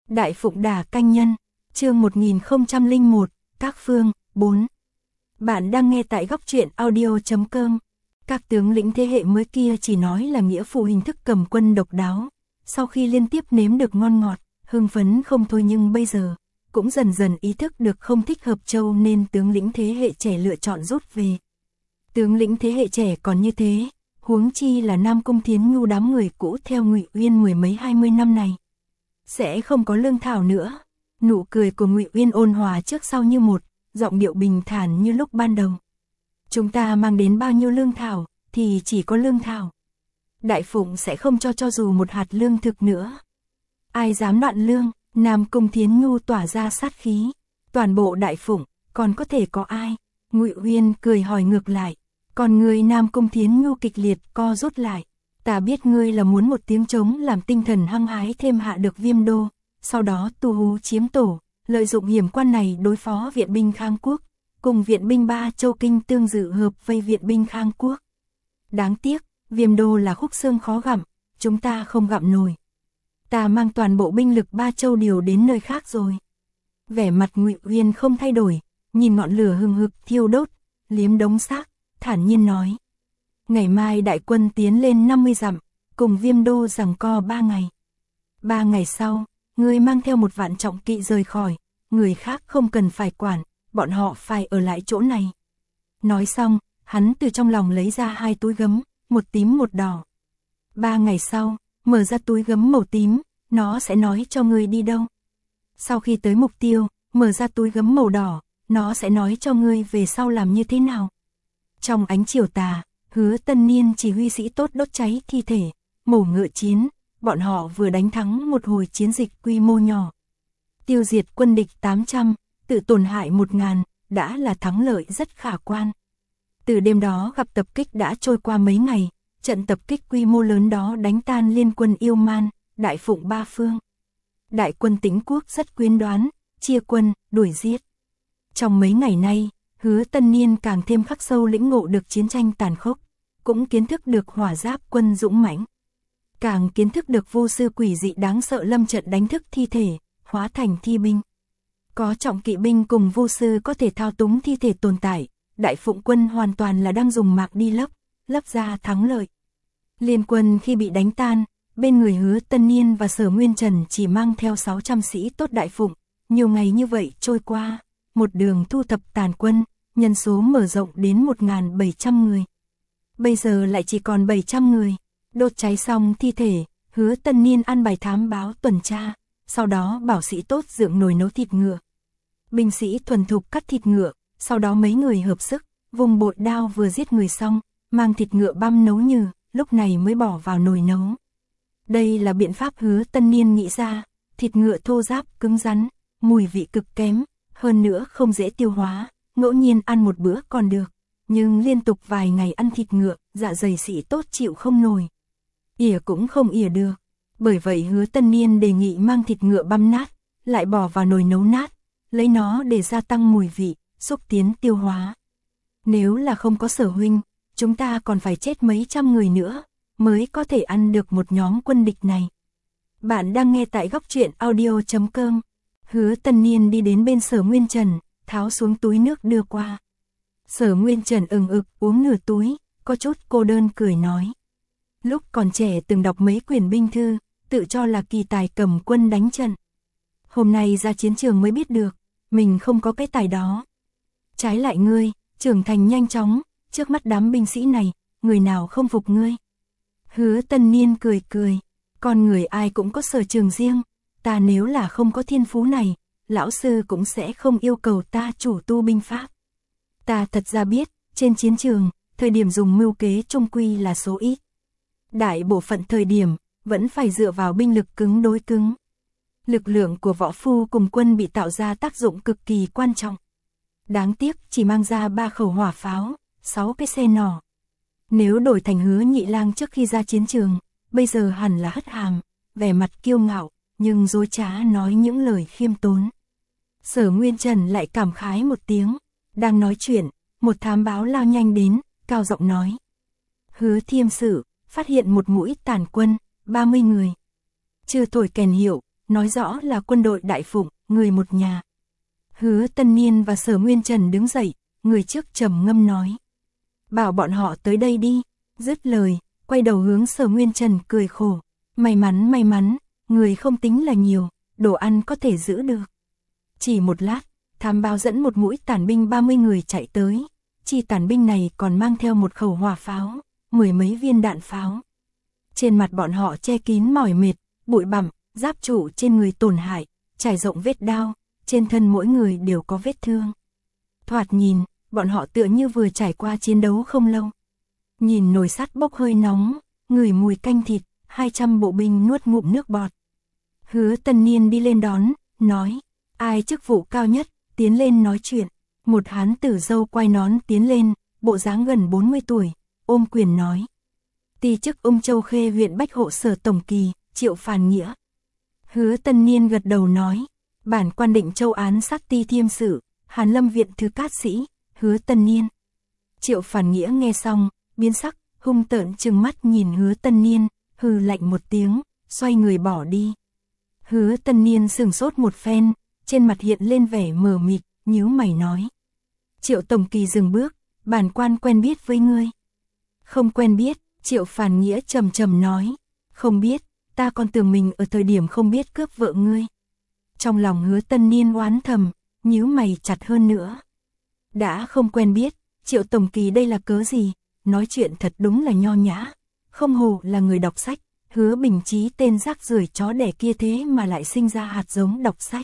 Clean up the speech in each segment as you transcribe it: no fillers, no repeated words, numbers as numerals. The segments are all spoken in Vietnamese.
Đại Phụng Đả Canh Nhân, chương 1001, Các Phương, 4. Bạn đang nghe tại góc truyện audio.com. Các tướng lĩnh thế hệ mới kia chỉ nói là nghĩa phụ hình thức cầm quân độc đáo. Sau khi liên tiếp nếm được ngon ngọt, hưng phấn không thôi, nhưng bây giờ cũng dần dần ý thức được không thích hợp châu, nên tướng lĩnh thế hệ trẻ lựa chọn rút về. Tướng lĩnh thế hệ trẻ còn như thế, huống chi là Nam Cung Thiến Nhu đám người cũ theo Ngụy Uyên mười mấy 20 năm này. Sẽ không có lương thảo nữa. Nụ cười của Ngụy Uyên ôn hòa trước sau như một, giọng điệu bình thản như lúc ban đầu. Chúng ta mang đến bao nhiêu lương thảo, thì chỉ có lương thảo. Đại Phụng sẽ không cho dù một hạt lương thực nữa. Ai dám đoạn lương? Nam Cung Thiến Nhu tỏa ra sát khí. Toàn bộ Đại Phụng, còn có thể có ai? Ngụy Uyên cười hỏi ngược lại. Còn người Nam Cung Thiến Nhu kịch liệt co rút lại. Ta biết ngươi là muốn một tiếng trống làm tinh thần hăng hái thêm hạ được Viêm Đô, sau đó tu hú chiếm tổ, lợi dụng hiểm quan này đối phó viện binh Khang Quốc, cùng viện binh Ba Châu Kinh tương dự hợp vây viện binh Khang Quốc. Đáng tiếc, Viêm Đô là khúc xương khó gặm, chúng ta không gặm nổi. Ta mang toàn bộ binh lực Ba Châu điều đến nơi khác rồi. Vẻ mặt Ngụy Uyên không thay đổi, nhìn ngọn lửa hừng hực thiêu đốt, liếm đống xác, thản nhiên nói. Ngày mai đại quân tiến lên 50 dặm, cùng Viêm Đô giằng co 3 ngày. 3 ngày sau, ngươi mang theo 1 vạn trọng kỵ rời khỏi, người khác không cần phải quản, bọn họ phải ở lại chỗ này. Nói xong, hắn từ trong lòng lấy ra 2 túi gấm, một tím một đỏ. 3 ngày sau, mở ra túi gấm màu tím, nó sẽ nói cho ngươi đi đâu. Sau khi tới mục tiêu, mở ra túi gấm màu đỏ, nó sẽ nói cho ngươi về sau làm như thế nào. Trong ánh chiều tà, Hứa Tân Niên chỉ huy sĩ tốt đốt cháy thi thể, mổ ngựa chiến, bọn họ vừa đánh thắng một hồi chiến dịch quy mô nhỏ. Tiêu diệt quân địch 800, tự tổn hại 1000, đã là thắng lợi rất khả quan. Từ đêm đó gặp tập kích đã trôi qua mấy ngày, trận tập kích quy mô lớn đó đánh tan liên quân Yêu Man, Đại Phụng 3 phương. Đại quân Tĩnh Quốc rất quyết đoán, chia quân, đuổi giết. Trong mấy ngày nay, Hứa Tân Niên càng thêm khắc sâu lĩnh ngộ được chiến tranh tàn khốc, cũng kiến thức được hỏa giáp quân dũng mãnh, càng kiến thức được vô sư quỷ dị đáng sợ lâm trận đánh thức thi thể, hóa thành thi binh. Có trọng kỵ binh cùng vô sư có thể thao túng thi thể tồn tại, Đại Phụng quân hoàn toàn là đang dùng mạc đi lấp ra thắng lợi. Liên quân khi bị đánh tan, bên người Hứa Tân Niên và Sở Nguyên Trần chỉ mang theo 600 sĩ tốt Đại Phụng, nhiều ngày như vậy trôi qua, một đường thu thập tàn quân, nhân số mở rộng đến 1700 người. Bây giờ lại chỉ còn 700 người. Đốt cháy xong thi thể, Hứa Tân Niên ăn bài thám báo tuần tra, sau đó bảo sĩ tốt dựng nồi nấu thịt ngựa. Binh sĩ thuần thục cắt thịt ngựa, sau đó mấy người hợp sức, vùng bội đao vừa giết người xong, mang thịt ngựa băm nấu nhừ, lúc này mới bỏ vào nồi nấu. Đây là biện pháp Hứa Tân Niên nghĩ ra, thịt ngựa thô ráp cứng rắn, mùi vị cực kém, hơn nữa không dễ tiêu hóa, ngẫu nhiên ăn một bữa còn được. Nhưng liên tục vài ngày ăn thịt ngựa, dạ dày sĩ tốt chịu không nổi. Ỉa cũng không ỉa được. Bởi vậy Hứa Tân Niên đề nghị mang thịt ngựa băm nát, lại bỏ vào nồi nấu nát, lấy nó để gia tăng mùi vị, xúc tiến tiêu hóa. Nếu là không có Sở huynh, chúng ta còn phải chết mấy trăm người nữa, mới có thể ăn được một nhóm quân địch này. Bạn đang nghe tại góc truyện audio.com. Hứa Tân Niên đi đến bên Sở Nguyên Trần, tháo xuống túi nước đưa qua. Sở Nguyên Trần ừng ực uống nửa túi, có chút cô đơn cười nói. Lúc còn trẻ từng đọc mấy quyển binh thư, tự cho là kỳ tài cầm quân đánh trận. Hôm nay ra chiến trường mới biết được, mình không có cái tài đó. Trái lại ngươi, trưởng thành nhanh chóng, trước mắt đám binh sĩ này, người nào không phục ngươi. Hứa Tân Niên cười cười, con người ai cũng có sở trường riêng, ta nếu là không có thiên phú này, lão sư cũng sẽ không yêu cầu ta chủ tu binh pháp. Ta thật ra biết, trên chiến trường, thời điểm dùng mưu kế trung quy là số ít. Đại bộ phận thời điểm, vẫn phải dựa vào binh lực cứng đối cứng. Lực lượng của võ phu cùng quân bị tạo ra tác dụng cực kỳ quan trọng. Đáng tiếc chỉ mang ra 3 khẩu hỏa pháo, 6 cái xe nỏ. Nếu đổi thành Hứa Nhị Lang trước khi ra chiến trường, bây giờ hẳn là hất hàm, vẻ mặt kiêu ngạo, nhưng dối trá nói những lời khiêm tốn. Sở Nguyên Trần lại cảm khái một tiếng. Đang nói chuyện, một thám báo lao nhanh đến, cao giọng nói. Hứa Thiêm Sự, phát hiện một mũi tàn quân, 30 người. Chưa thổi kèn hiệu, nói rõ là quân đội Đại Phụng, người một nhà. Hứa Tân Niên và Sở Nguyên Trần đứng dậy, người trước trầm ngâm nói. Bảo bọn họ tới đây đi, dứt lời, quay đầu hướng Sở Nguyên Trần cười khổ. May mắn, người không tính là nhiều, đồ ăn có thể giữ được. Chỉ một lát, thám báo dẫn một mũi tản binh 30 người chạy tới. Chi tản binh này còn mang theo một khẩu hỏa pháo, 10 mấy viên đạn pháo. Trên mặt bọn họ che kín mỏi mệt, bụi bặm, giáp trụ trên người tổn hại, trải rộng vết đao, trên thân mỗi người đều có vết thương. Thoạt nhìn, bọn họ tựa như vừa trải qua chiến đấu không lâu. Nhìn nồi sắt bốc hơi nóng, ngửi mùi canh thịt, 200 bộ binh nuốt ngụm nước bọt. Hứa Tân Niên đi lên đón, nói, ai chức vụ cao nhất, tiến lên nói chuyện. Một hán tử râu quai nón tiến lên, bộ dáng gần 40 tuổi, ôm quyền nói. Ty chức Ung Châu Khê huyện Bách Hộ Sở Tổng Kỳ, Triệu Phàn Nghĩa. Hứa Tân Niên gật đầu nói, bản quan Định Châu án sát Ty Thiêm Sự, Hàn Lâm Viện Thứ Cát Sĩ, Hứa Tân Niên. Triệu Phàn Nghĩa nghe xong, biến sắc, hung tợn trừng mắt nhìn Hứa Tân Niên, hừ lạnh một tiếng, xoay người bỏ đi. Hứa Tân Niên sửng sốt một phen, trên mặt hiện lên vẻ mờ mịt, nhíu mày nói. Triệu Tổng Kỳ dừng bước, bản quan quen biết với ngươi. Không quen biết, Triệu Phàn Nghĩa trầm trầm nói. Không biết, ta còn tưởng mình ở thời điểm không biết cướp vợ ngươi. Trong lòng Hứa Tân Niên oán thầm, nhíu mày chặt hơn nữa. Đã không quen biết, Triệu Tổng Kỳ đây là cớ gì, nói chuyện thật đúng là nho nhã. Không hổ là người đọc sách, Hứa Bình Chí tên rác rưởi chó đẻ kia thế mà lại sinh ra hạt giống đọc sách.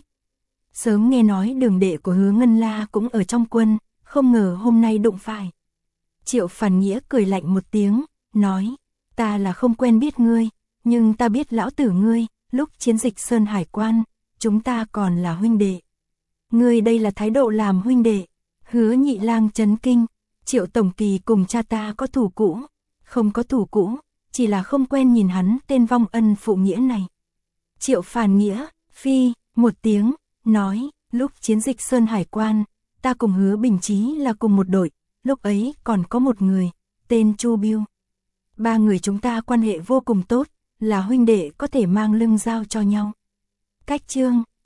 Sớm nghe nói đường đệ của Hứa Ngân La cũng ở trong quân, không ngờ hôm nay đụng phải. Triệu Phàn Nghĩa cười lạnh một tiếng, nói, ta là không quen biết ngươi, nhưng ta biết lão tử ngươi, lúc chiến dịch Sơn Hải Quan, chúng ta còn là huynh đệ. Ngươi đây là thái độ làm huynh đệ. Hứa Nhị Lang chấn kinh, Triệu Tổng Kỳ cùng cha ta có thủ cũ, không có thủ cũ, chỉ là không quen nhìn hắn tên vong ân phụ nghĩa này. Triệu Phàn Nghĩa, phi, một tiếng, nói, lúc chiến dịch Sơn Hải Quan, ta cùng Hứa Bình Chí là cùng một đội, lúc ấy còn có một người, tên Chu Biêu. Ba người chúng ta quan hệ vô cùng tốt, là huynh đệ có thể mang lưng dao cho nhau. Cách chương